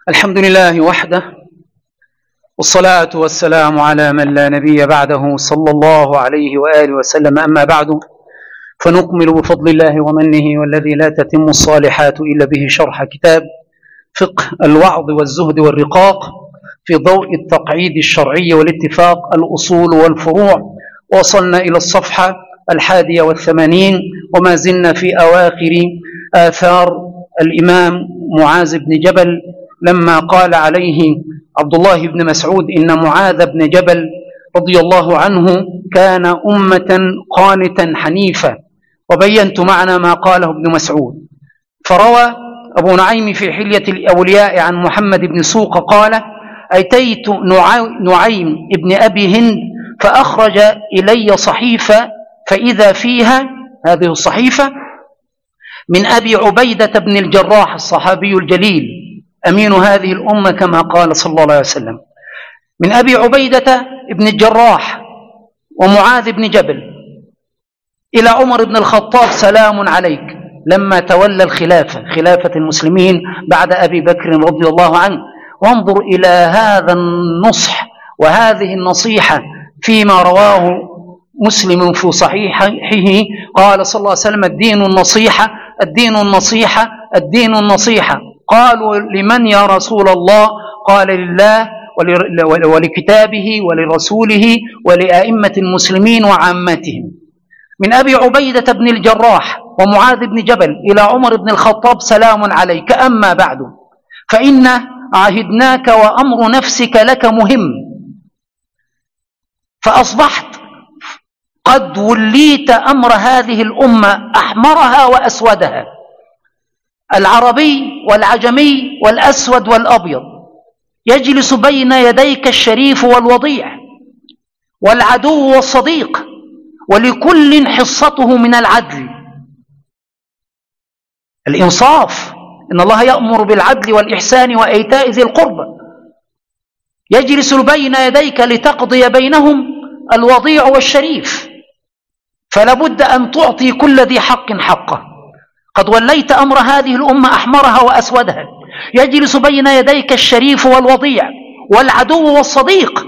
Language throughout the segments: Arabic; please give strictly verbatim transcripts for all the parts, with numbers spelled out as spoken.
الحمد لله وحده، والصلاة والسلام على من لا نبي بعده صلى الله عليه وآله وسلم. أما بعد، فنكمل بفضل الله ومنه والذي لا تتم الصالحات إلا به شرح كتاب فقه الوعظ والزهد والرقاق في ضوء التقعيد الشرعي والاتفاق، الأصول والفروع. وصلنا إلى الصفحة الحادية والثمانين، وما زلنا في أواخر آثار الإمام معاذ بن جبل لما قال عليه عبد الله بن مسعود إن معاذ بن جبل رضي الله عنه كان أمة قانتا حنيفة. وبينت معنى ما قاله ابن مسعود. فروى أبو نعيم في حلية الأولياء عن محمد بن سوق قال: أتيت نعيم ابن أبي هند فأخرج إلي صحيفة فإذا فيها هذه الصحيفة من أبي عبيدة بن الجراح الصحابي الجليل أمين هذه الأمة كما قال صلى الله عليه وسلم، من أبي عبيدة بن الجراح ومعاذ بن جبل إلى عمر بن الخطاب: سلام عليك، لما تولى الخلافة خلافة المسلمين بعد أبي بكر رضي الله عنه. وانظر إلى هذا النصح وهذه النصيحة فيما رواه مسلم في صحيحه، قال صلى الله عليه وسلم: الدين النصيحة الدين النصيحة الدين النصيحة. قالوا: لمن يا رسول الله؟ قال: لله ولكتابه ولرسوله ولأئمة المسلمين وعامتهم. من أبي عبيدة بن الجراح ومعاذ بن جبل إلى عمر بن الخطاب: سلام عليك، أما بعد، فإن عهدناك وأمر نفسك لك مهم، فأصبحت قد وليت أمر هذه الأمة أحمرها وأسودها، العربي والعجمي والأسود والأبيض، يجلس بين يديك الشريف والوضيع والعدو والصديق، ولكل حصته من العدل. الإنصاف، إن الله يأمر بالعدل والإحسان وإيتاء ذي القربى. يجلس بين يديك لتقضي بينهم الوضيع والشريف، فلا بد أن تعطي كل ذي حق حقه. قد وليت أمر هذه الأمة أحمرها وأسودها. يجلس بين يديك الشريف والوضيع والعدو والصديق،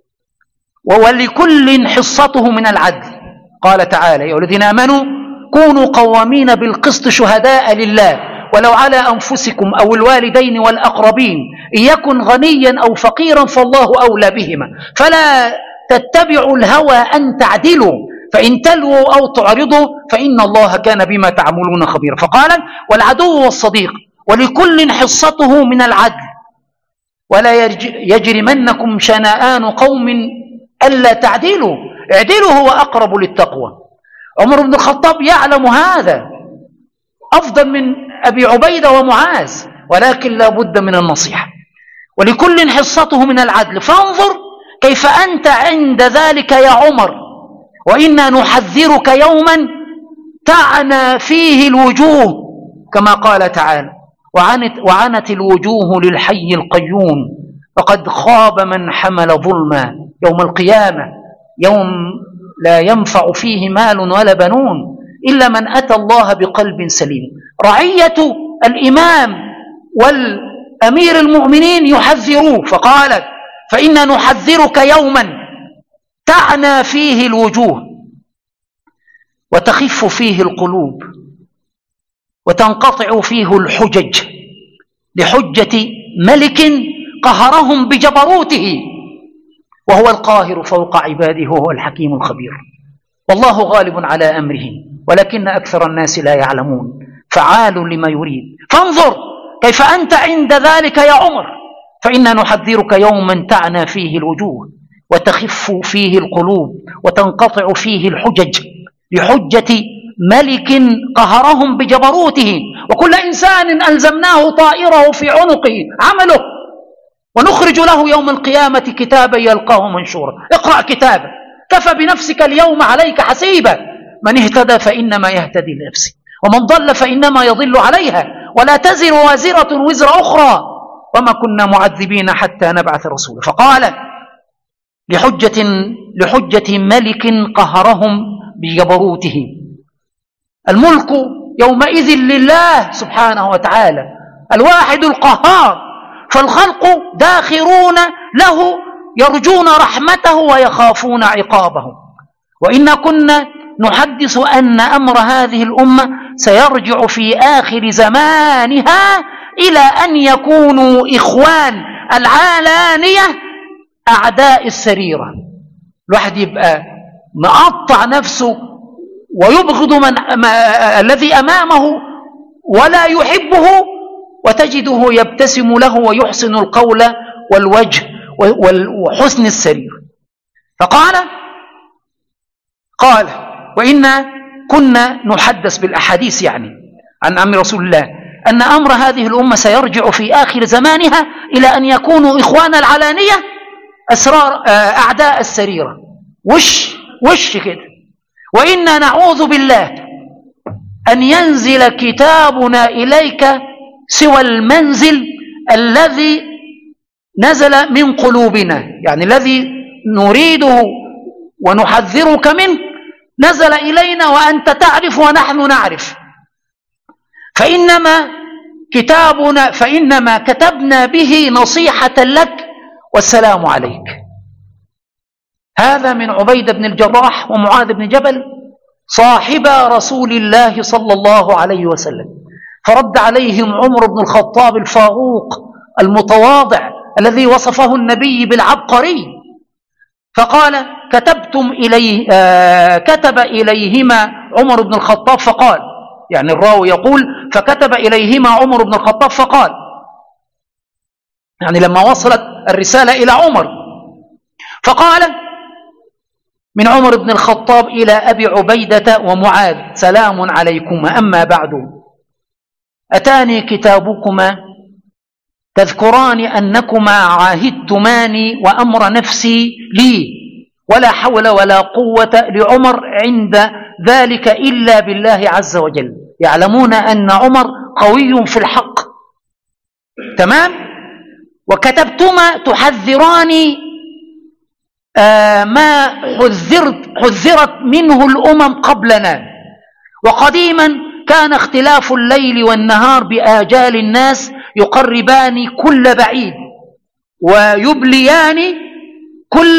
ولكل حصته من العدل. قال تعالى: يا الذين آمنوا كونوا قوامين بالقسط شهداء لله ولو على أنفسكم أو الوالدين والأقربين إن يكن غنيا أو فقيرا فالله أولى بهما فلا تتبعوا الهوى أن تعدلوا فإن تلووا أو تعرضوا فإن الله كان بما تعملون خبيرا. فقال: والعدو والصديق، ولكل حصته من العدل، ولا يجرمنكم شنآن قوم ألا تعدلوا اعدلوا هو أقرب للتقوى. عمر بن الخطاب يعلم هذا أفضل من أبي عبيدة ومعاذ، ولكن لا بد من النصيحة. ولكل حصته من العدل، فانظر كيف أنت عند ذلك يا عمر، وإنا نحذرك يوما تعنى فيه الوجوه كما قال تعالى: وعنت, وعنت الوجوه للحي القيوم فقد خاب من حمل ظلما يوم القيامة، يوم لا ينفع فيه مال ولا بنون إلا من أتى الله بقلب سليم. رعية الإمام والأمير المؤمنين يحذروه، فقالت: فإنا نحذرك يوما تعنى فيه الوجوه وتخف فيه القلوب وتنقطع فيه الحجج لحجة ملك قهرهم بجبروته، وهو القاهر فوق عباده وهو الحكيم الخبير. والله غالب على أمره ولكن أكثر الناس لا يعلمون، فعال لما يريد. فانظر كيف أنت عند ذلك يا عمر، فإنا نحذرك يوما تعنى فيه الوجوه وتخف فيه القلوب وتنقطع فيه الحجج لحجة ملك قهرهم بجبروته. وكل إنسان ألزمناه طائره في عنقه عمله، ونخرج له يوم القيامة كتابا يلقاه منشورا. اقرأ كتابه، كفى بنفسك اليوم عليك حسيبا. من اهتدى فإنما يهتدي لنفسه ومن ضل فإنما يضل عليها ولا تزر وازرة وزر أخرى وما كنا معذبين حتى نبعث رسولا. فقال: لحجة, لحجة ملك قهرهم بجبروته. الملك يومئذ لله سبحانه وتعالى الواحد القهار، فالخلق داخرون له يرجون رحمته ويخافون عقابه. وإن كنا نحدث أن أمر هذه الأمة سيرجع في آخر زمانها إلى أن يكونوا إخوان العلانية أعداء السريرة. الواحد يبقى مقطع نفسه ويبغض من ما الذي أمامه ولا يحبه، وتجده يبتسم له ويحسن القول والوجه وحسن السرير. فقال قال وإنا كنا نحدث بالأحاديث يعني عن أمر رسول الله أن أمر هذه الأمة سيرجع في آخر زمانها إلى أن يكونوا إخوان العلانية أسرار أعداء السريرة. وش وش كده. وإنا نعوذ بالله أن ينزل كتابنا إليك سوى المنزل الذي نزل من قلوبنا، يعني الذي نريده ونحذرك منه نزل إلينا وأنت تعرف ونحن نعرف. فإنما كتابنا فإنما كتبنا به نصيحة لك والسلام عليك. هذا من عبيدة بن الجراح ومعاذ بن جبل صاحبا رسول الله صلى الله عليه وسلم. فرد عليهم عمر بن الخطاب الفاروق المتواضع الذي وصفه النبي بالعبقري، فقال كتبتم إليه آه كتب إليهما عمر بن الخطاب فقال، يعني الراوي يقول فكتب إليهما عمر بن الخطاب فقال، يعني لما وصلت الرسالة إلى عمر، فقال من عمر بن الخطاب إلى أبي عبيدة ومعاذ سلام عليكما، أما بعد أتاني كتابكما تذكران أنكما عاهدتماني وأمر نفسي لي ولا حول ولا قوة لعمر عند ذلك إلا بالله عز وجل. يعلمون أن عمر قوي في الحق، تمام. وكتبتما تحذران آه ما حذرت, حذرت منه الأمم قبلنا، وقديما كان اختلاف الليل والنهار بآجال الناس يقربان كل بعيد ويبليان كل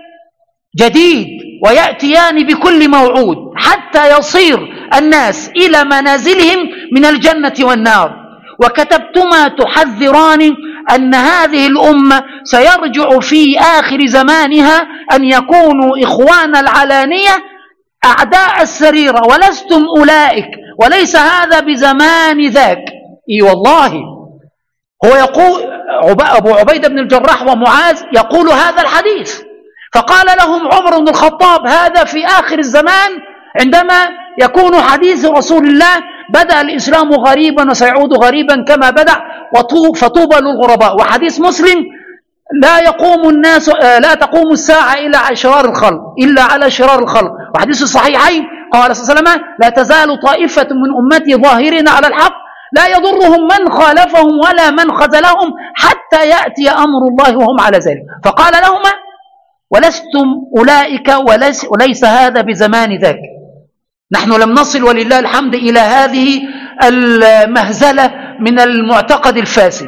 جديد ويأتيان بكل موعود حتى يصير الناس إلى منازلهم من الجنة والنار. وكتبتما تحذران أن هذه الأمة سيرجع في آخر زمانها أن يكونوا إخوان العلانية أعداء السريرة ولستم أولئك وليس هذا بزمان ذاك. إي والله هو يقول أبو عبيدة بن الجراح ومعاذ يقول هذا الحديث، فقال لهم عمر بن الخطاب هذا في آخر الزمان عندما يكون حديث رسول الله بدأ الإسلام غريبا وسيعود غريبا كما بدأ فطوبى للغرباء. وحديث مسلم لا يقوم الناس لا تقوم الساعة إلا على شرار الخلق إلا على شرار الخلق. وحديث الصحيحين قال صلى الله عليه وسلم لا تزال طائفة من أمتي ظاهرين على الحق لا يضرهم من خالفهم ولا من خذلهم حتى يأتي أمر الله وهم على ذلك. فقال لهما ولستم أولئك وليس, وليس هذا بزمان ذاك. نحن لم نصل ولله الحمد إلى هذه المهزلة من المعتقد الفاسد،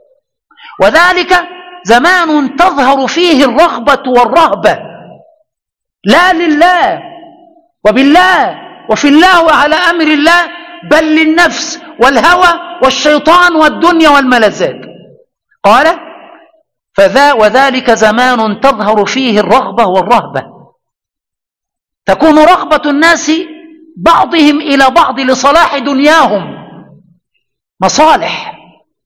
وذلك زمان تظهر فيه الرغبة والرهبة لا لله وبالله وفي الله وعلى أمر الله بل للنفس والهوى والشيطان والدنيا والملذات. قال فذا وذلك زمان تظهر فيه الرغبة والرهبة، تكون رغبة الناس بعضهم إلى بعض لصلاح دنياهم، مصالح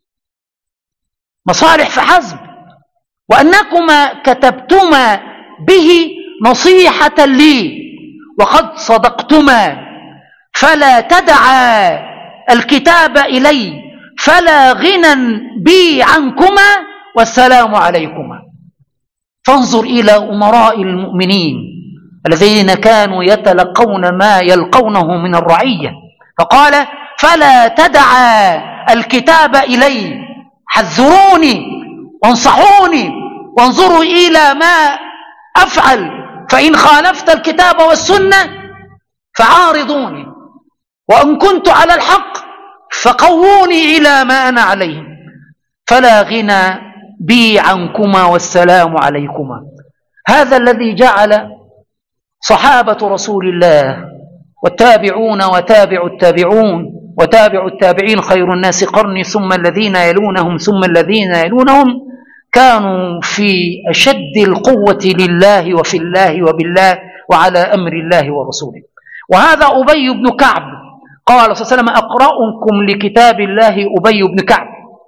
مصالح فحسب، وأنكما كتبتما به نصيحة لي وقد صدقتما، فلا تدعا الكتاب إلي فلا غنى بي عنكما والسلام عليكما. فانظر إلى أمراء المؤمنين الذين كانوا يتلقون ما يلقونه من الرعية، فقال فلا تدعا الكتاب إلي، حذروني وانصحوني وانظروا إلى ما أفعل، فإن خالفت الكتاب والسنة فعارضوني، وإن كنت على الحق فقووني إلى ما أنا عليه. فلا غنى بي عنكما والسلام عليكما. هذا الذي جعل صحابة رسول الله والتابعون وتابع التابعون وتابع التابعين خير الناس قرني ثم الذين يلونهم ثم الذين يلونهم كانوا في أشد القوة لله وفي الله وبالله وعلى أمر الله ورسوله. وهذا أبي بن كعب قال صلى الله عليه وسلم أقرأكم لكتاب الله أبي بن كعب.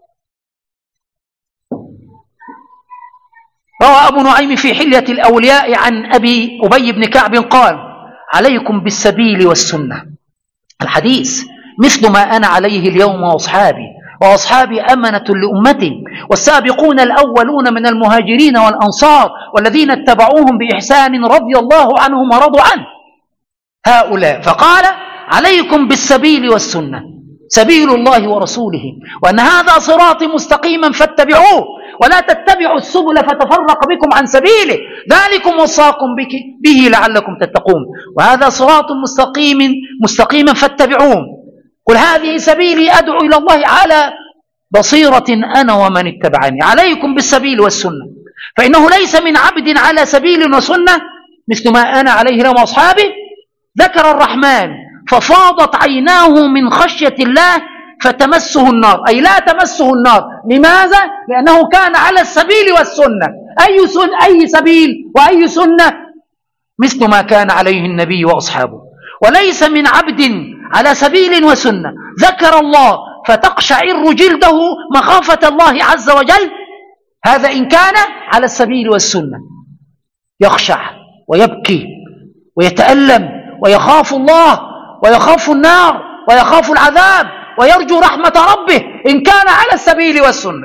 روى أبو نعيم في حلية الأولياء عن أبي أبي بن كعب قال عليكم بالسبيل والسنة. الحديث مثل ما أنا عليه اليوم وأصحابي وأصحابي أمنة لأمتي والسابقون الأولون من المهاجرين والأنصار والذين اتبعوهم بإحسان رضي الله عنهم ورضوا عنه هؤلاء. فقال عليكم بالسبيل والسنة، سبيل الله ورسوله، وأن هذا صراطي مستقيما فاتبعوه ولا تتبعوا السبل فتفرق بكم عن سبيله ذلكم وصاكم به لعلكم تتقون. وهذا صراط مستقيم مستقيما فاتبعوه. قل هذه سبيلي أدعو إلى الله على بصيرة أنا ومن اتبعني. عليكم بالسبيل والسنة، فإنه ليس من عبد على سبيل وسنة مثل ما أنا عليه اليوم وأصحابي. ذكر الرحمن ففاضت عيناه من خشية الله فتمسه النار، أي لا تمسه النار. لماذا؟ لأنه كان على السبيل والسنة. أي, سن أي سبيل وأي سنة؟ مثل ما كان عليه النبي وأصحابه. وليس من عبد على سبيل وسنة ذكر الله فتقشعر جلده مخافة الله عز وجل، هذا إن كان على السبيل والسنة، يخشع ويبكي ويتألم ويخاف الله ويخاف النار ويخاف العذاب ويرجو رحمة ربه إن كان على السبيل والسنة.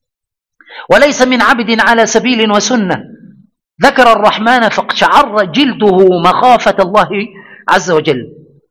وليس من عبد على سبيل وسنة ذكر الرحمن فاقشعر جلده مخافة الله عز وجل.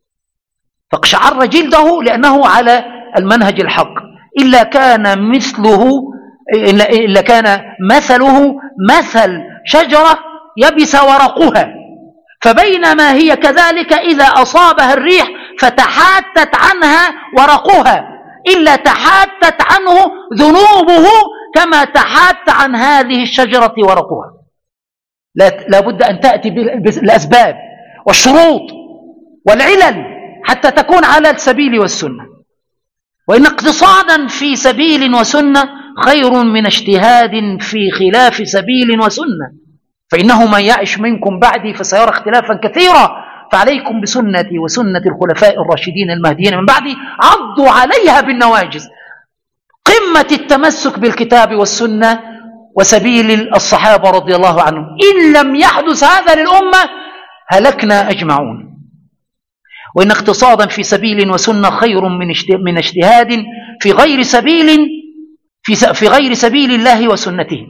فاقشعر جلده لأنه على المنهج الحق. إلا كان مثله إلا كان مثله مثل شجرة يبس ورقها، فبينما هي كذلك إذا أصابها الريح فتحاتت عنها ورقها إلا تحاتت عنه ذنوبه كما تحات عن هذه الشجرة ورقها. لا بد أن تأتي بالأسباب والشروط والعلل حتى تكون على السبيل والسنة. وإن اقتصادا في سبيل وسنة خير من اجتهاد في خلاف سبيل وسنة، فإنه من يعش منكم بعدي فسيرى اختلافا كثيرا، فعليكم بسنتي وسنة الخلفاء الراشدين المهديين من بعدي عضوا عليها بالنواجذ. قمة التمسك بالكتاب والسنة وسبيل الصحابة رضي الله عنهم. إن لم يحدث هذا للأمة هلكنا أجمعون. وإن اقتصادا في سبيل وسنة خير من اجتهاد في غير سبيل في في غير سبيل الله وسنته.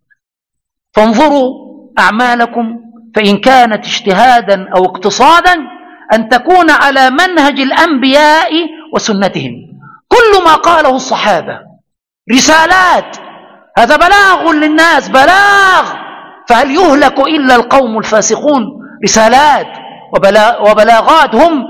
فانظروا أعمالكم فإن كانت اجتهادا أو اقتصادا أن تكون على منهج الأنبياء وسنتهم. كل ما قاله الصحابة رسالات، هذا بلاغ للناس، بلاغ. فهل يهلك إلا القوم الفاسقون؟ رسالات وبلاغات، هم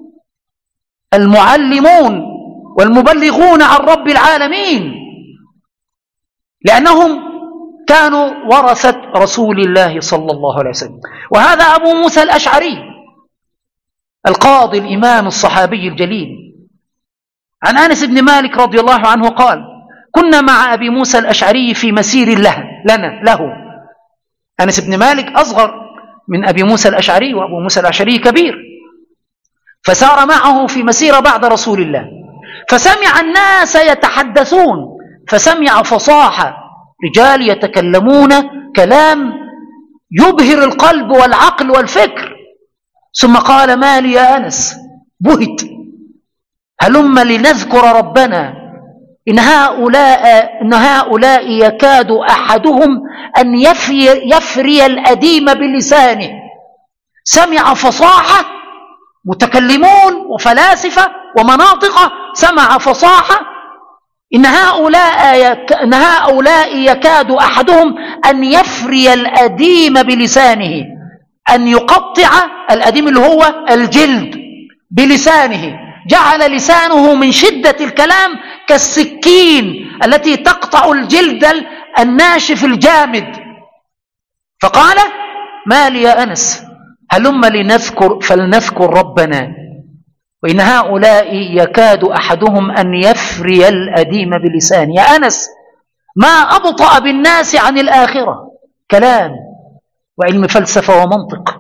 المعلمون والمبلغون عن رب العالمين، لأنهم كانوا ورثة رسول الله صلى الله عليه وسلم. وهذا أبو موسى الأشعري القاضي الإمام الصحابي الجليل عن أنس بن مالك رضي الله عنه قال كنا مع أبي موسى الأشعري في مسير له لنا له. أنس بن مالك أصغر من أبي موسى الأشعري، وأبو موسى الأشعري كبير، فسار معه في مسيرة بعد رسول الله، فسمع الناس يتحدثون، فسمع فصاحة رجال يتكلمون كلام يبهر القلب والعقل والفكر، ثم قال ما لي يا أنس؟ بهت، هلم لنذكر ربنا إن هؤلاء, إن هؤلاء يكاد أحدهم أن يفري, يفري الأديم بلسانه. سمع فصاحة، متكلمون وفلاسفة ومناطق، سمع فصاحة إن هؤلاء, يك إن هؤلاء يكاد أحدهم أن يفري الأديم بلسانه، أن يقطع الأديم اللي هو الجلد بلسانه، جعل لسانه من شدة الكلام كالسكين التي تقطع الجلد الناشف الجامد. فقال: ما لي يا أنس، هلم لنذكر فلنذكر ربنا، وإن هؤلاء يكاد أحدهم أن يفري الأديم بلسان. يا أنس، ما أبطأ بالناس عن الآخرة، كلام وعلم فلسفة ومنطق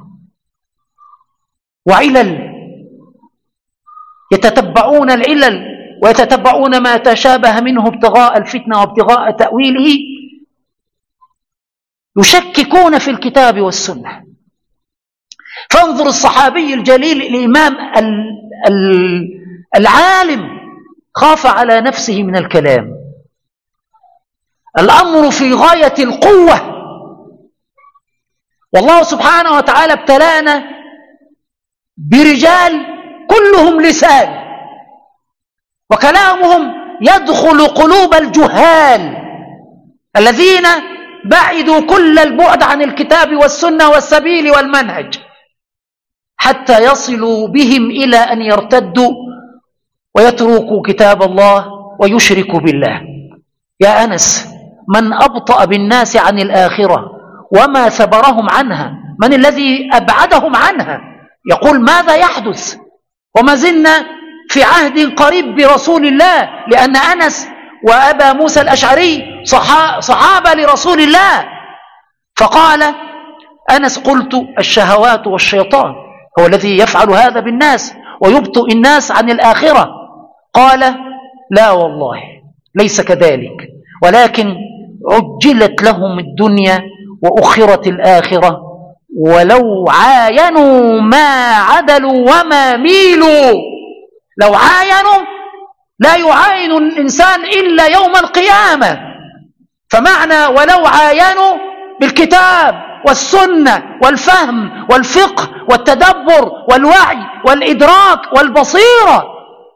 وعلل، يتتبعون العلل ويتتبعون ما تشابه منه ابتغاء الفتنة وابتغاء تأويله، يشككون في الكتاب والسنة. فانظر الصحابي الجليل الإمام العالم خاف على نفسه من الكلام، الأمر في غاية القوة، والله سبحانه وتعالى ابتلانا برجال كلهم لسان، وكلامهم يدخل قلوب الجهال الذين بعدوا كل البعد عن الكتاب والسنة والسبيل والمنهج، حتى يصلوا بهم إلى أن يرتدوا ويتركوا كتاب الله ويشركوا بالله. يا أنس، من أبطأ بالناس عن الآخرة وما ثبرهم عنها؟ من الذي أبعدهم عنها؟ يقول: ماذا يحدث؟ وما زلنا في عهد قريب برسول الله، لأن أنس وأبا موسى الأشعري صحابة لرسول الله. فقال أنس: قلت الشهوات والشيطان هو الذي يفعل هذا بالناس ويبطئ الناس عن الآخرة. قال: لا والله ليس كذلك، ولكن عجلت لهم الدنيا وأخرت الآخرة، ولو عاينوا ما عدلوا وما ميلوا. لو عاينوا لا يعاين الإنسان إلا يوم القيامة، فمعنى ولو عاينوا بالكتاب والسنة والفهم والفقه والتدبر والوعي والإدراك والبصيرة،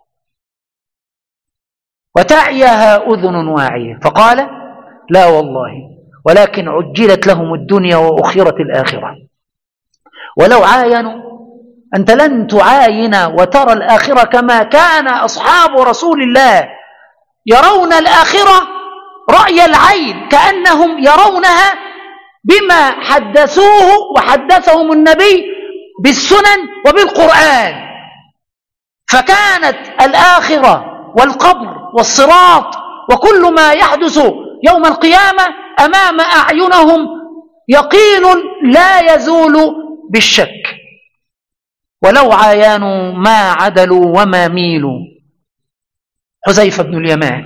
وتعيها أذن واعية. فقال: لا والله، ولكن عجلت لهم الدنيا وأخرت الآخرة. ولو عاينوا، أنت لن تعاين وترى الآخرة كما كان أصحاب رسول الله يرون الآخرة رأي العين، كأنهم يرونها بما حدثوه وحدثهم النبي بالسنن وبالقرآن. فكانت الآخرة والقبر والصراط وكل ما يحدث يوم القيامة أمام أعينهم يقين لا يزول بالشك. ولو عاينوا ما عدلوا وما ميلوا. حذيفة بن اليمان،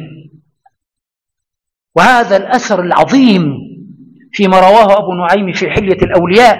وهذا الأثر العظيم فيما رواه أبو نعيم في حلية الأولياء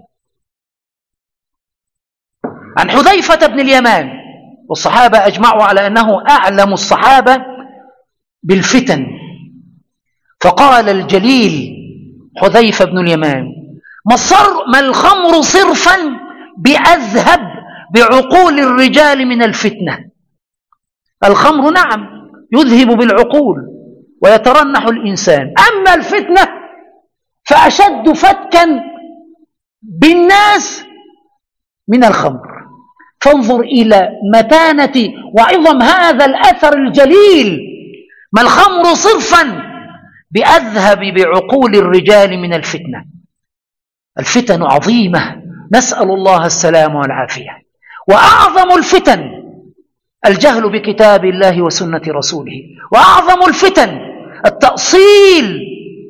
عن حذيفة بن اليمان، والصحابة أجمعوا على أنه أعلم الصحابة بالفتن. فقال الجليل حذيفة بن اليمان: ما الخمر صرفا بأذهب بعقول الرجال من الفتنة. الخمر نعم يذهب بالعقول ويترنح الإنسان، أما الفتنة فأشد فتكا بالناس من الخمر. فانظر إلى متانة وعظم هذا الأثر الجليل: ما الخمر صرفا بأذهب بعقول الرجال من الفتنة. الفتن عظيمة، نسأل الله السلام والعافية. وأعظم الفتن الجهل بكتاب الله وسنة رسوله، وأعظم الفتن التأصيل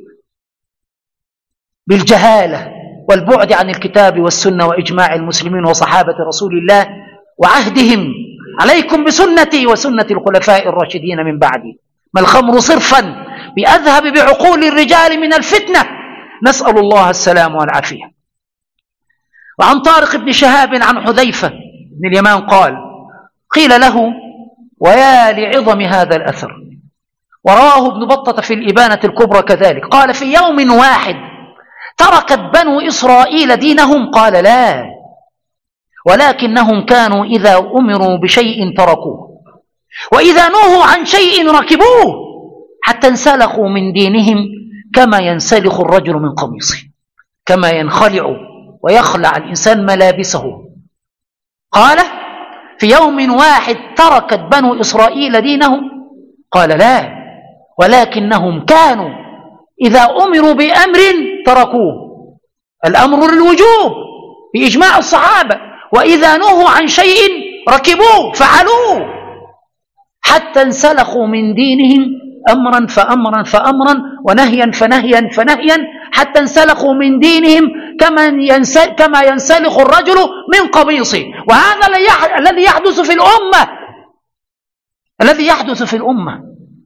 بالجهالة والبعد عن الكتاب والسنة وإجماع المسلمين وصحابة رسول الله وعهدهم. عليكم بسنتي وسنة الخلفاء الراشدين من بعدي. ما الخمر صرفا بأذهب بعقول الرجال من الفتنة، نسأل الله السلام والعافية. وعن طارق بن شهاب عن حذيفة بن اليمان قال: قيل له: ويا لعظم هذا الأثر. ورواه ابن بطة في الإبانة الكبرى كذلك، قال: في يوم واحد تركت بنو إسرائيل دينهم؟ قال: لا، ولكنهم كانوا إذا أمروا بشيء تركوه، وإذا نهوا عن شيء ركبوه، حتى انسلخوا من دينهم كما ينسلخ الرجل من قميصه، كما ينخلع ويخلع الإنسان ملابسه. قال: في يوم واحد تركت بنو إسرائيل دينهم قال لا، ولكنهم كانوا إذا أمروا بأمر تركوه، الأمر للوجوب بإجماع الصحابة، وإذا نهوا عن شيء ركبوه فعلوه، حتى انسلخوا من دينهم أمرا فأمرا فأمرا ونهيا فنهيا فنهيا، حتى انسلخوا من دينهم كما ينسلخ الرجل من قميصه. وهذا الذي يحدث في الأمة، الذي يحدث في الأمة.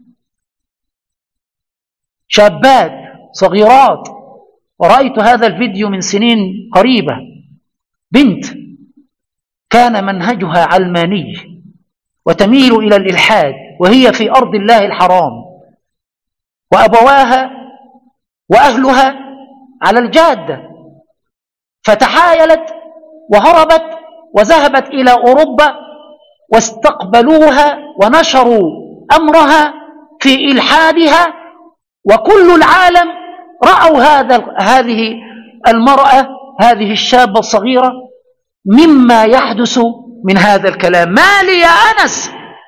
شابات صغيرات، ورأيت هذا الفيديو من سنين قريبة، بنت كان منهجها علماني وتميل إلى الإلحاد، وهي في أرض الله الحرام، وأبواها وأهلها على الجادة، فتحايلت وهربت وذهبت إلى أوروبا، واستقبلوها ونشروا أمرها في إلحادها، وكل العالم رأوا هذا هذه المرأة، هذه الشابة الصغيرة، مما يحدث من هذا الكلام. ما لي يا أنس،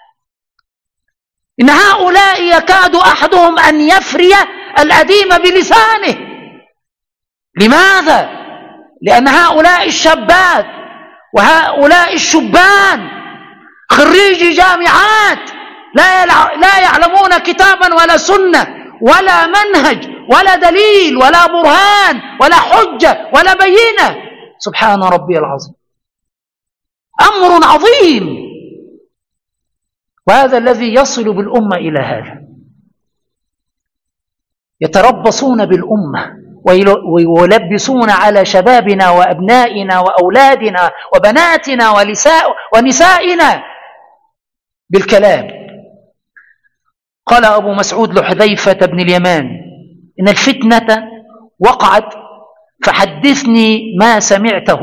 إن هؤلاء يكاد أحدهم أن يفري الأديم بلسانه. لماذا؟ لأن هؤلاء الشابات وهؤلاء الشبان خريجي جامعات لا يعلمون كتابا ولا سنة ولا منهج ولا دليل ولا برهان ولا حجة ولا بينة. سبحان ربي العظيم، أمر عظيم. وهذا الذي يصل بالأمة إلى هذا. يتربصون بالأمة ويلبسون على شبابنا وأبنائنا وأولادنا وبناتنا ونسائنا بالكلام. قال أبو مسعود لحذيفة بن اليمان: إن الفتنة وقعت فحدثني ما سمعته.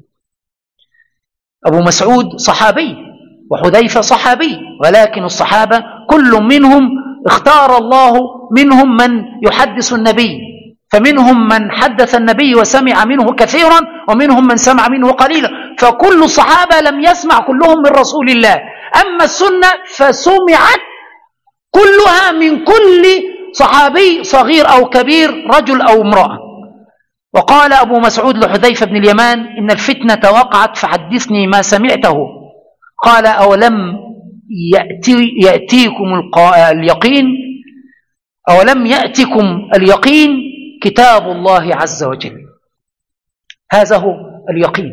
أبو مسعود صحابي وحذيفة صحابي، ولكن الصحابة كل منهم اختار الله منهم من يحدث النبي، فمنهم من حدث النبي وسمع منه كثيرا، ومنهم من سمع منه قليلا، فكل الصحابة لم يسمع كلهم من رسول الله. أما السنة فسمعت كلها من كل صحابي صغير أو كبير، رجل أو امرأة. وقال أبو مسعود لحذيفة بن اليمان: إن الفتنة وقعت فحدثني ما سمعته. قال: أولم يأتي يأتيكم اليقين أولم يأتكم اليقين كتاب الله عز وجل. هذا هو اليقين،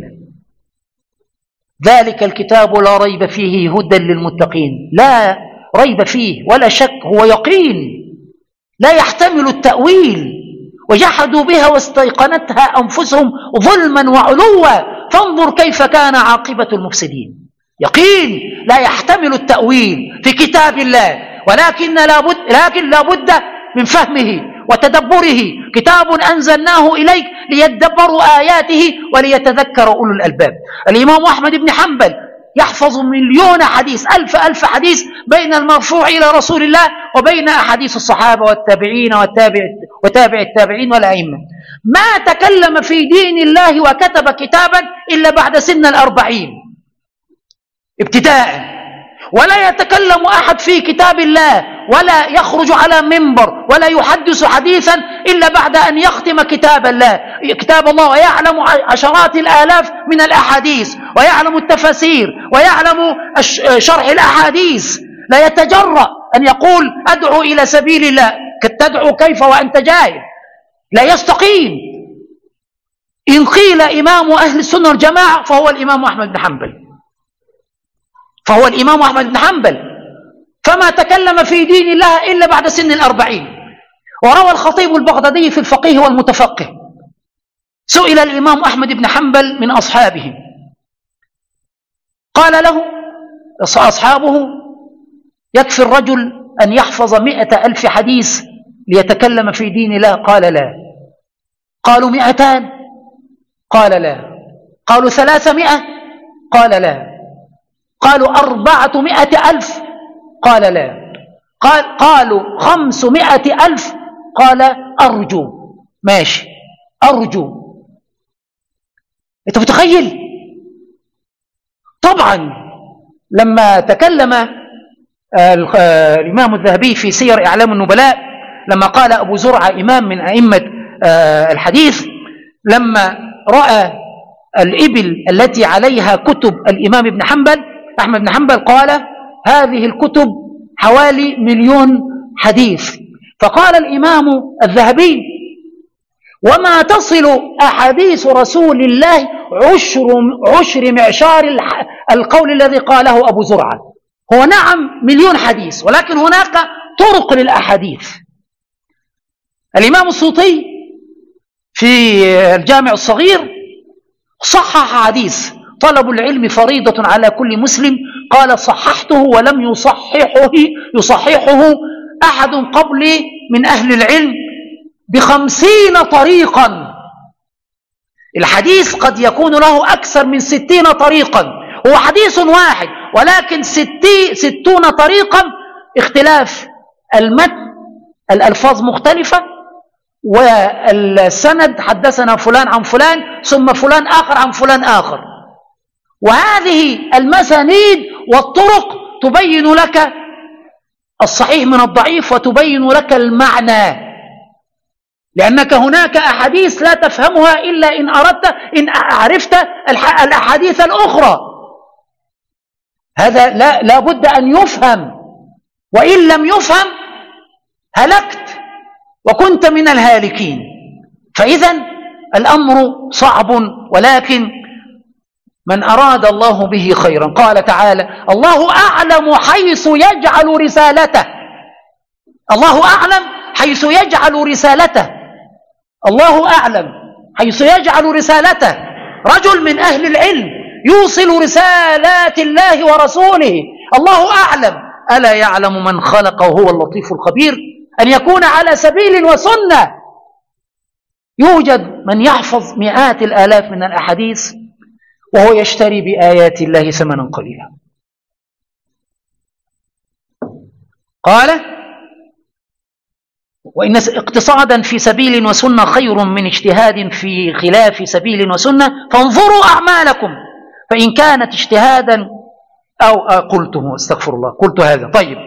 ذلك الكتاب لا ريب فيه هدى للمتقين. لا ريب فيه ولا شك، هو يقين لا يحتمل التأويل. وجحدوا بها واستيقنتها أنفسهم ظلما وعلوا فانظر كيف كان عاقبة المفسدين. يقين لا يحتمل التأويل في كتاب الله، ولكن لابد لكن لابد من فهمه وتدبره. كتاب أنزلناه إليك ليدبروا آياته وليتذكر أولو الألباب. الإمام أحمد بن حنبل يحفظ مليون حديث، ألف ألف حديث، بين المرفوع إلى رسول الله وبين أحاديث الصحابة والتابعين والتابع وتابع التابعين والأئمة. ما تكلم في دين الله وكتب كتابا إلا بعد سن الأربعين ابتداء، ولا يتكلم أحد في كتاب الله ولا يخرج على منبر ولا يحدث حديثا إلا بعد أن يختم كتاب الله كتاب الله ويعلم عشرات الآلاف من الأحاديث، ويعلم التفاسير، ويعلم شرح الأحاديث. لا يتجرأ أن يقول أدعو إلى سبيل الله، تدعو كيف وأنت جاهل؟ لا يستقيم. إن قيل إمام أهل السنة والجماعة فهو الإمام أحمد بن حنبل، فهو الإمام أحمد بن حنبل، فما تكلم في دين الله إلا بعد سن الأربعين. وروى الخطيب البغدادي في الفقيه والمتفقه: سئل الإمام أحمد بن حنبل من أصحابه، قال له أصحابه: يكفي الرجل أن يحفظ مئة ألف حديث ليتكلم في دين الله؟ قال لا. قالوا: مئتان؟ قال لا. قالوا: ثلاثمائة؟ قال لا. قالوا: أربعمائة ألف؟ قال لا. قال قالوا: خمسمائة ألف؟ قال: أرجو. ماشي، أرجو. أنت متخيل؟ طبعا لما تكلم الإمام الذهبي في سير إعلام النبلاء لما قال أبو زرعة إمام من أئمة الحديث لما رأى الإبل التي عليها كتب الإمام ابن حنبل أحمد بن حنبل قال هذه الكتب حوالي مليون حديث. فقال الإمام الذهبي وما تصل أحاديث رسول الله عشر, عشر معشار القول الذي قاله أبو زرعة. هو نعم مليون حديث ولكن هناك طرق للأحاديث. الإمام السيوطي في الجامع الصغير صحح حديث طلب العلم فريضة على كل مسلم، قال صححته ولم يصححه يصححه أحد قبلي من أهل العلم بخمسين طريقا. الحديث قد يكون له أكثر من ستين طريقا، هو حديث واحد ولكن ستي ستون طريقا، اختلاف المتن، الألفاظ مختلفة، والسند حدثنا فلان عن فلان ثم فلان آخر عن فلان آخر. وهذه المسانيد والطرق تبين لك الصحيح من الضعيف وتبين لك المعنى، لأنك هناك أحاديث لا تفهمها إلا إن أردت إن عرفت الأحاديث الأخرى. هذا لا, لا بد أن يفهم، وإن لم يفهم هلكت وكنت من الهالكين. فإذا الأمر صعب، ولكن من أراد الله به خيرا. قال تعالى الله أعلم حيث يجعل رسالته، الله أعلم حيث يجعل رسالته، الله أعلم حيث يجعل رسالته. رجل من أهل العلم يوصل رسالات الله ورسوله، الله أعلم. ألا يعلم من خلق وهو اللطيف الخبير؟ أن يكون على سبيل وسنة. يوجد من يحفظ مئات الآلاف من الأحاديث وهو يشتري بآيات الله ثمنا قليلا. قال وإن اقتصادا في سبيل وسنة خير من اجتهاد في خلاف سبيل وسنة، فانظروا أعمالكم فإن كانت اجتهادا أو آه قلته استغفر الله قلت هذا. طيب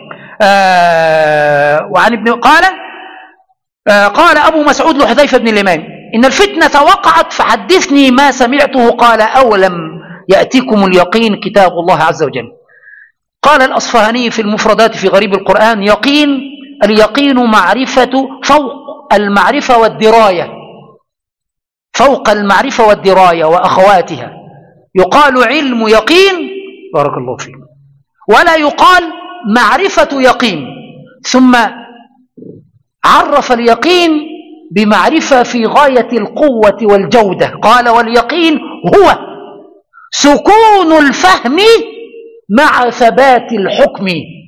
آه وعن ابن قال آه قال أبو مسعود لحذيفة بن اليمان إن الفتنة وقعت فحدثني ما سمعته. قال أولم يأتيكم اليقين كتاب الله عز وجل. قال الأصفهاني في المفردات في غريب القرآن يقين اليقين معرفة فوق المعرفة والدراية، فوق المعرفة والدراية وأخواتها. يقال علم يقين بارك الله فيك، ولا يقال معرفة يقين. ثم عرف اليقين بمعرفة في غاية القوة والجودة. قال واليقين هو سكون الفهم مع ثبات الحكم،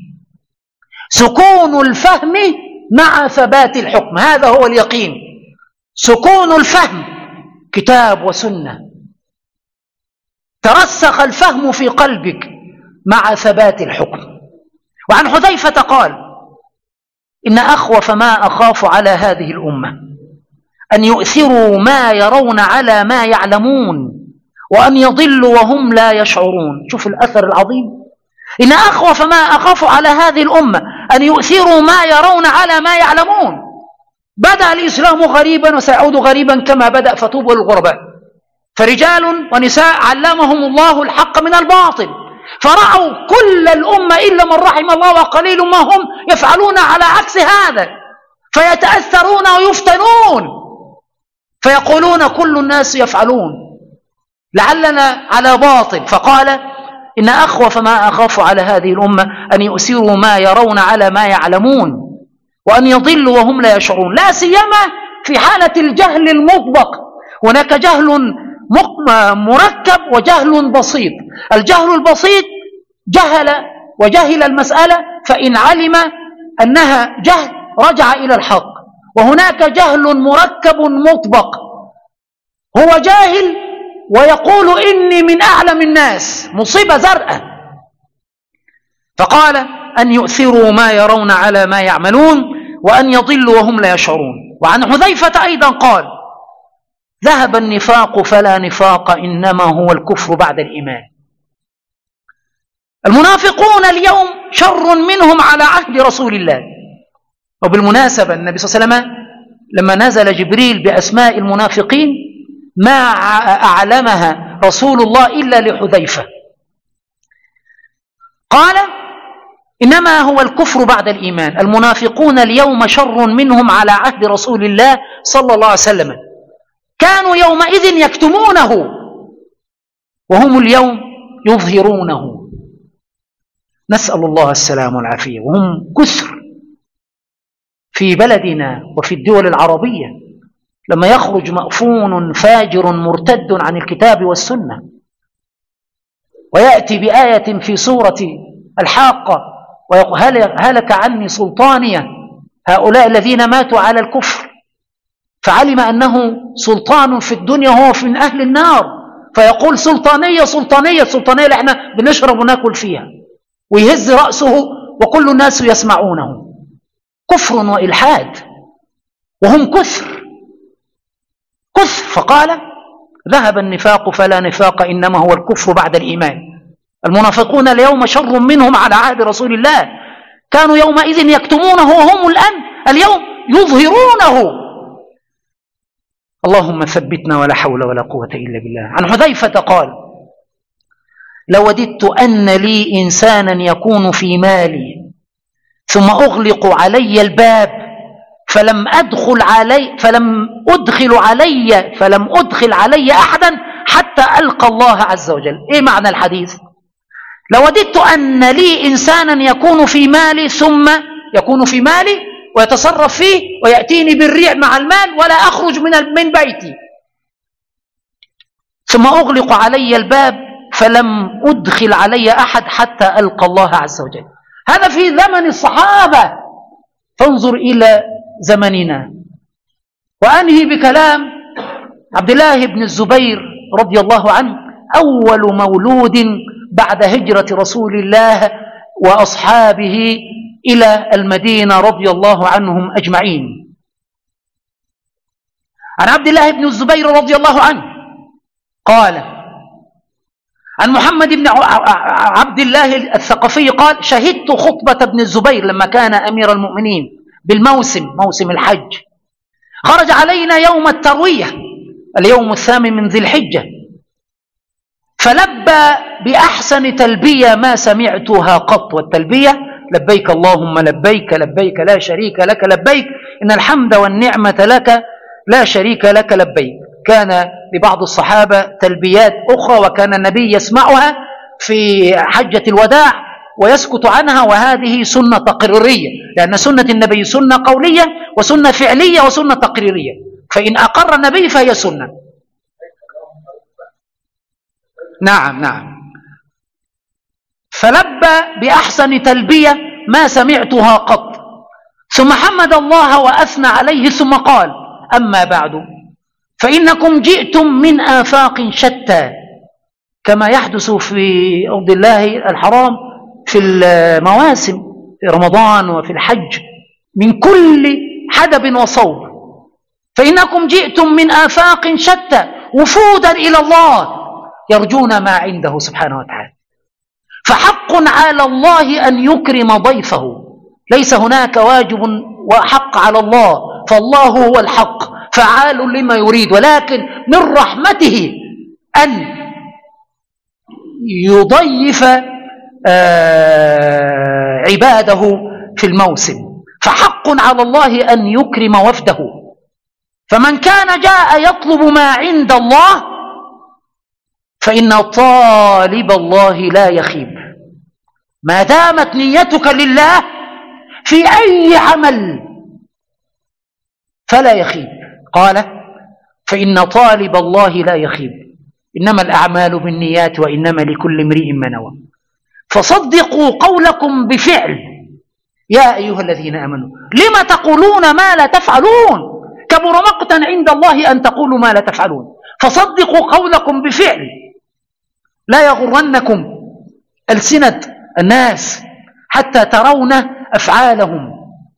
سكون الفهم مع ثبات الحكم، هذا هو اليقين. سكون الفهم كتاب وسنة، ترسخ الفهم في قلبك مع ثبات الحكم. وعن حذيفة قال إن أخوف ما أخاف على هذه الأمة أن يؤثروا ما يرون على ما يعلمون وأن يضلوا وهم لا يشعرون. شوف الأثر العظيم. إن أخوف ما أخاف على هذه الأمة أن يؤثروا ما يرون على ما يعلمون. بدأ الإسلام غريبا وسيعود غريبا كما بدأ، فطوبى للغرباء. فرجال ونساء علمهم الله الحق من الباطل، فرعوا كل الأمة إلا من رحم الله وقليل ما هم يفعلون على عكس هذا، فيتأثرون ويفتنون فيقولون كل الناس يفعلون لعلنا على باطل. فقال إن أخوف ما أخاف على هذه الأمة أن يؤثروا ما يرون على ما يعلمون وأن يضلوا وهم لا يشعرون، لا سيما في حالة الجهل المطبق. هناك جهل مركب وجهل بسيط. الجهل البسيط جهل وجهل المسألة فإن علم أنها جهل رجع إلى الحق. وهناك جهل مركب مطبق، هو جاهل ويقول إني من أعلم الناس، مصيبة زرقاء. فقال أن يؤثروا ما يرون على ما يعملون وأن يضلوا وهم لا يشعرون. وعن حذيفة أيضا قال ذهب النفاق فلا نفاق إنما هو الكفر بعد الإيمان. المنافقون اليوم شر منهم على عهد رسول الله. وبالمناسبة النبي صلى الله عليه وسلم لما نزل جبريل بأسماء المنافقين ما أعلمها رسول الله إلا لحذيفة، قال إنما هو الكفر بعد الإيمان، المنافقون اليوم شر منهم على عهد رسول الله صلى الله عليه وسلم، كانوا يومئذ يكتمونه وهم اليوم يظهرونه. نسأل الله السلام والعافية. وهم كثر في بلدنا وفي الدول العربية، لما يخرج مأفون فاجر مرتد عن الكتاب والسنة ويأتي بآية في سورة الحاقة ويقول هلك عني سلطانية، هؤلاء الذين ماتوا على الكفر، فعلم أنه سلطان في الدنيا هو من أهل النار، فيقول سلطانية سلطانية سلطانية اللي احنا بنشرب وناكل فيها، ويهز رأسه وكل الناس يسمعونه. كفر وإلحاد وهم كثر كثر. فقال ذهب النفاق فلا نفاق إنما هو الكفر بعد الإيمان، المنافقون اليوم شر منهم على عهد رسول الله، كانوا يومئذ يكتمونه وهم الآن اليوم يظهرونه. اللهم ثبتنا ولا حول ولا قوة إلا بالله. عن حذيفة قال لوددت أن لي إنسانا يكون في مالي ثم أغلق علي الباب فلم أدخل علي فلم أدخل علي فلم أدخل علي أحدا حتى ألقى الله عز وجل. إيه معنى الحديث؟ لوددت أن لي إنسانا يكون في مالي ثم يكون في مالي ويتصرف فيه ويأتيني بالريع مع المال ولا أخرج من من بيتي، ثم أغلق علي الباب فلم أدخل علي أحد حتى ألقى الله عز وجل. هذا في زمن الصحابة، فانظر إلى زمننا. وأنهي بكلام عبد الله بن الزبير رضي الله عنه، أول مولود بعد هجرة رسول الله وأصحابه إلى المدينة رضي الله عنهم أجمعين. عن عبد الله بن الزبير رضي الله عنه قال عن محمد بن عبد الله الثقفي قال شهدت خطبة ابن الزبير لما كان أمير المؤمنين بالموسم، موسم الحج، خرج علينا يوم التروية اليوم الثامن من ذي الحجة، فلبى بأحسن تلبية ما سمعتها قط. والتلبية لبيك اللهم لبيك لبيك لا شريك لك لبيك إن الحمد والنعمة لك لا شريك لك لبيك. كان لبعض الصحابة تلبيات أخرى وكان النبي يسمعها في حجة الوداع ويسكت عنها، وهذه سنة تقريرية، لأن سنة النبي سنة قولية وسنة فعلية وسنة تقريرية، فإن أقر النبي فهي سنة. نعم نعم. فلبى بأحسن تلبية ما سمعتها قط، ثم حمد الله وأثنى عليه ثم قال أما بعد فإنكم جئتم من آفاق شتى، كما يحدث في أرض الله الحرام في المواسم في رمضان وفي الحج من كل حدب وصوب، فإنكم جئتم من آفاق شتى وفودا إلى الله يرجون ما عنده سبحانه وتعالى، فحق على الله أن يكرم ضيفه، ليس هناك واجب وحق على الله، فالله هو الحق فعال لما يريد، ولكن من رحمته أن يضيف عباده في الموسم، فحق على الله أن يكرم وفده. فمن كان جاء يطلب ما عند الله فإن طالب الله لا يخيب، ما دامت نيتك لله في أي عمل فلا يخيب. قال فإن طالب الله لا يخيب، إنما الأعمال بالنيات وإنما لكل امرئ ما نوى. فصدقوا قولكم بفعل يا أيها الذين آمنوا لما تقولون ما لا تفعلون، كبر مقتا عند الله أن تقولوا ما لا تفعلون. فصدقوا قولكم بفعل، لا يغرنكم ألسنة الناس حتى ترون أفعالهم،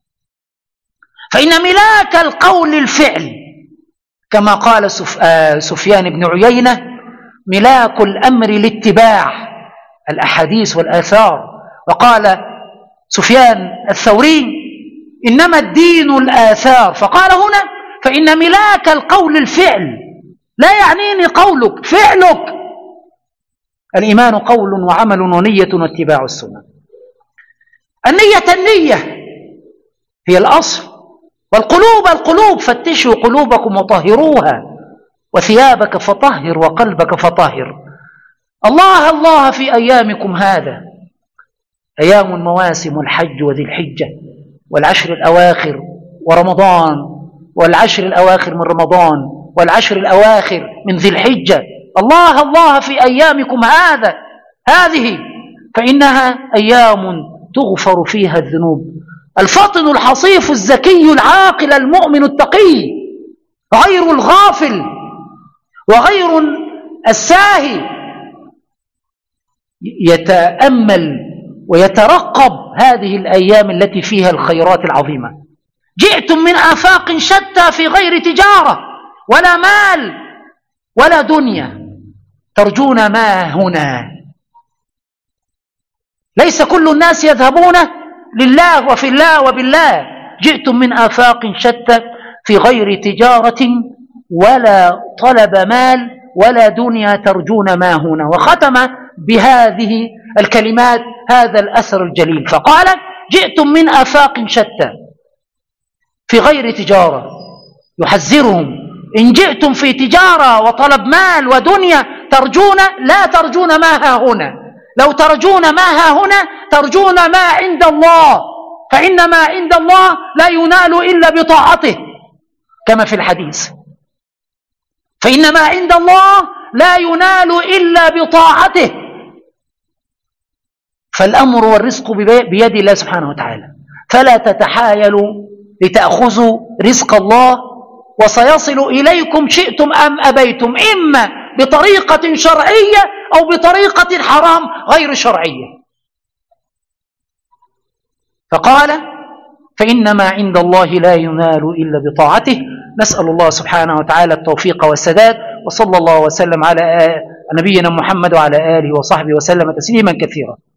فإن ملاك القول الفعل، كما قال سفيان بن عيينة ملاك الأمر الاتباع، الأحاديث والآثار. وقال سفيان الثوري إنما الدين الآثار، فقال هنا فإن ملاك القول الفعل، لا يعنيني قولك، فعلك. الإيمان قول وعمل ونية واتباع السنة. النية النية هي الأصل، والقلوب القلوب، فتشوا قلوبكم وطهروها، وثيابك فطهر وقلبك فطهر. الله الله في أيامكم هذا، أيام المواسم الحج وذي الحجة والعشر الأواخر ورمضان والعشر الأواخر من رمضان والعشر الأواخر من ذي الحجة. الله الله في أيامكم هذا هذه، فإنها أيام تغفر فيها الذنوب. الفطن الحصيف الزكي العاقل المؤمن التقي، غير الغافل وغير الساهي، يتأمل ويترقب هذه الأيام التي فيها الخيرات العظيمة. جئتم من آفاق شتى في غير تجارة ولا مال ولا دنيا، ترجون ما هنا. ليس كل الناس يذهبون لله وفي الله وبالله. جئتم من آفاق شتى في غير تجارة ولا طلب مال ولا دنيا، ترجون ما هنا. وختم بهذه الكلمات هذا الأثر الجليل، فقال جئتم من آفاق شتى في غير تجارة، يحذرهم إن جئتم في تجارة وطلب مال ودنيا ترجون، لا ترجون ما ها هنا. لو ترجون ما ها هنا ترجون ما عند الله، فإن ما عند الله لا ينال إلا بطاعته كما في الحديث. فإن ما عند الله لا ينال إلا بطاعته. فالأمر والرزق بيد الله سبحانه وتعالى، فلا تتحايلوا لتأخذوا رزق الله، وسيصل إليكم شئتم أم أبيتم، إما بطريقة شرعية أو بطريقة حرام غير شرعية. فقال فإن ما عند الله لا ينال إلا بطاعته. نسأل الله سبحانه وتعالى التوفيق والسداد، وصلى الله وسلم على نبينا محمد وعلى آله وصحبه وسلم تسليما كثيرا.